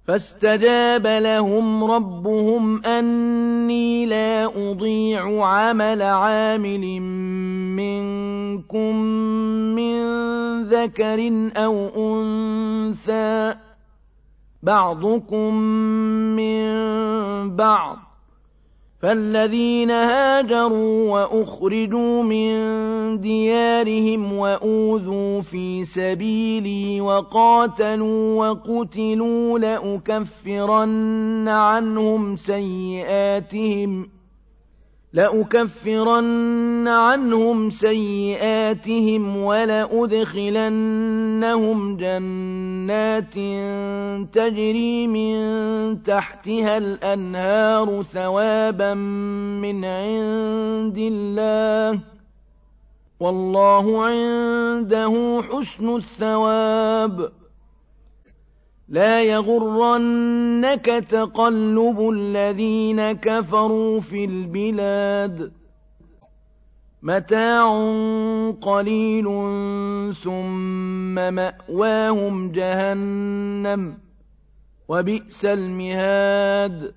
فاستجاب لهم ربهم أني لا أضيع عمل عامل منكم من ذكر أو أنثى بعضكم من بعض، فالذين هاجروا وأخرجوا من ديارهم وأوذوا في سبيلي وقاتلوا وقتلوا لأكفرن عنهم سيئاتهم ولأدخلنهم جنات تجري من تحتها الأنهار ثوابا من عند الله، والله عنده حسن الثواب. لا يغرنك تقلب الذين كفروا في البلاد، متاع قليل ثم مأواهم جهنم وبئس المهاد.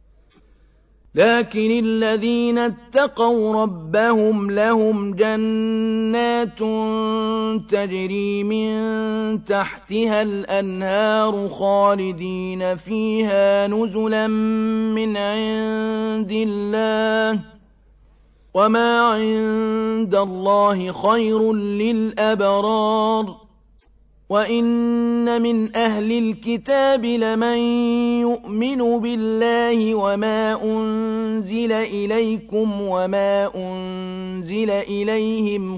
لكن الذين اتقوا ربهم لهم جنات تجري من تحتها الأنهار خالدين فيها نزلا من عند الله، وما عند الله خير للأبرار. وَإِنَّ مِنْ أَهْلِ الْكِتَابِ لَمَن يُؤْمِنُ بِاللَّهِ وَمَا أُنزِلَ إِلَيْكُمْ وَمَا أُنزِلَ إِلَيْهِمْ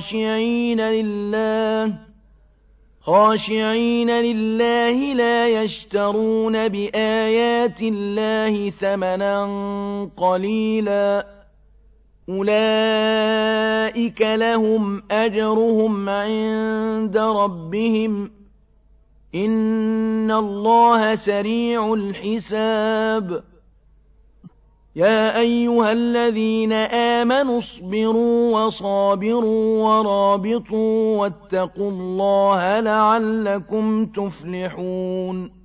خَاشِعِينَ لِلَّهِ لَا يَشْتَرُونَ بِآيَاتِ اللَّهِ ثَمَنًا قَلِيلًا، أُولَئِكَ لَهُمْ أَجْرُهُمْ عِندَ رَبِّهِمْ ۗ إِنَّ اللَّهَ سَرِيعُ الْحِسَابِ. يَا أَيُّهَا الَّذِينَ آمَنُوا اصْبِرُوا وَصَابِرُوا وَرَابِطُوا وَاتَّقُوا اللَّهَ لَعَلَّكُمْ تُفْلِحُونَ.